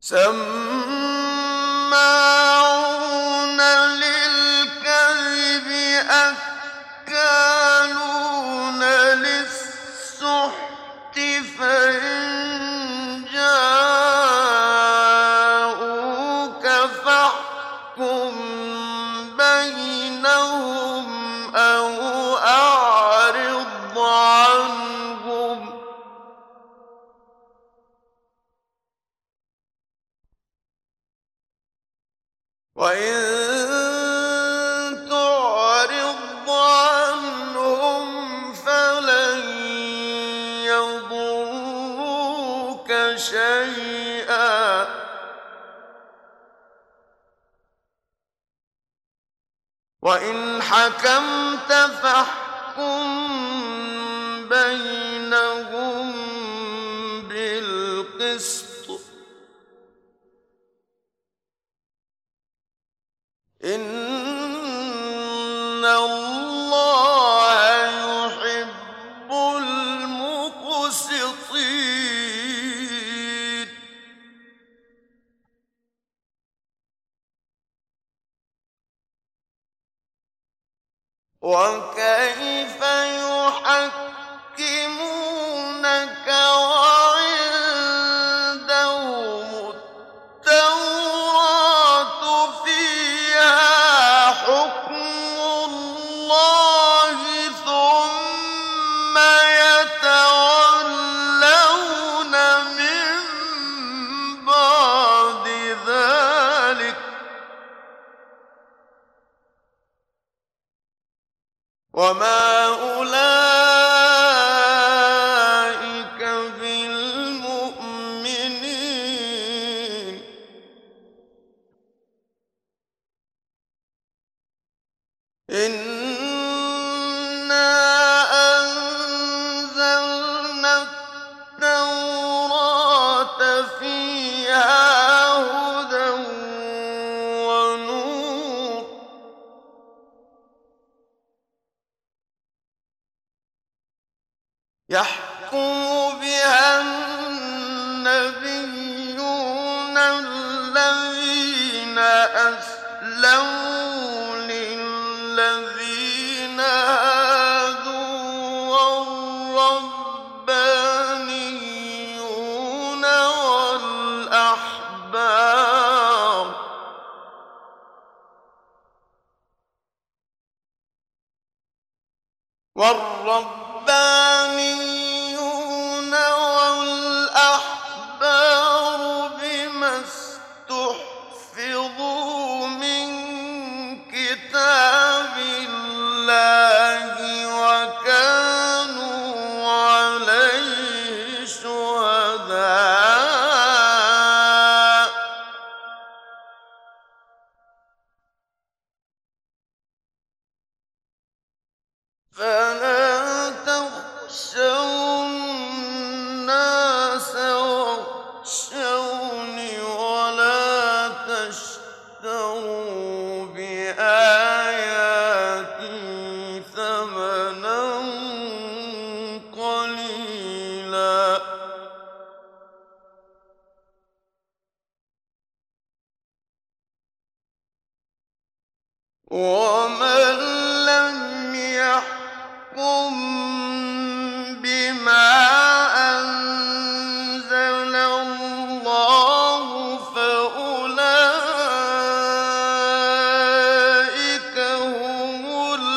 سماعون للكذب أكالون للسحت فإن جاءوك فاحكم بينهم أو أعرض عنهم وإن تعرض عنهم فلن يضروك شيئا وإن حكمت فاحكم بينهم بالقسط إن الله يحب المقسطين وكيف يحكمونك وعندهم التوراة فيها حكم الله ثم يتولون من بعد ذلك وما أولئك بالمؤمنين إنا أنزلنا التوراة فيها هدى ونور يحكم بها النبيون الذين أسلموا للذين هادوا والربانيون والأحبار بما استحفظوا من كتاب الله وكانوا عليه شهداء فلا تخشوا الناس واخشوني ولا تشتروا بآياتي ثمنا قليلا ومن لم يحكم بما أنزل الله فأولئك هم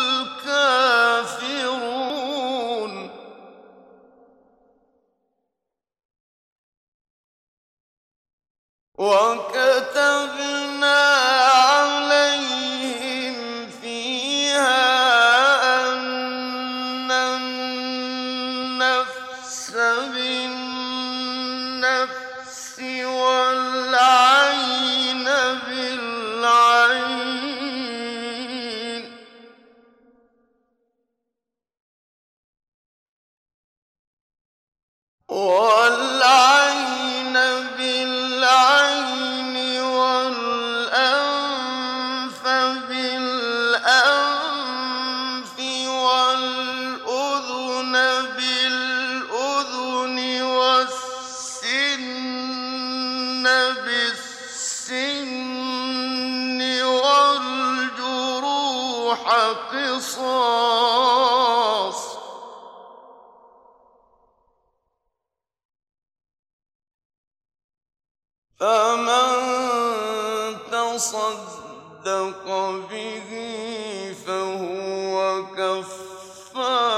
الكافرون وكتبنا عليهم فيها أن النفس بالنفس والعين بالعين والعين بالعين والأنف بالأنف والأذن بالأذن والسن بالسن قِصَاصٌ ۚ فَمَن تَصَدَّقَ بِهِ فَهُوَ كَفَّارَةٌ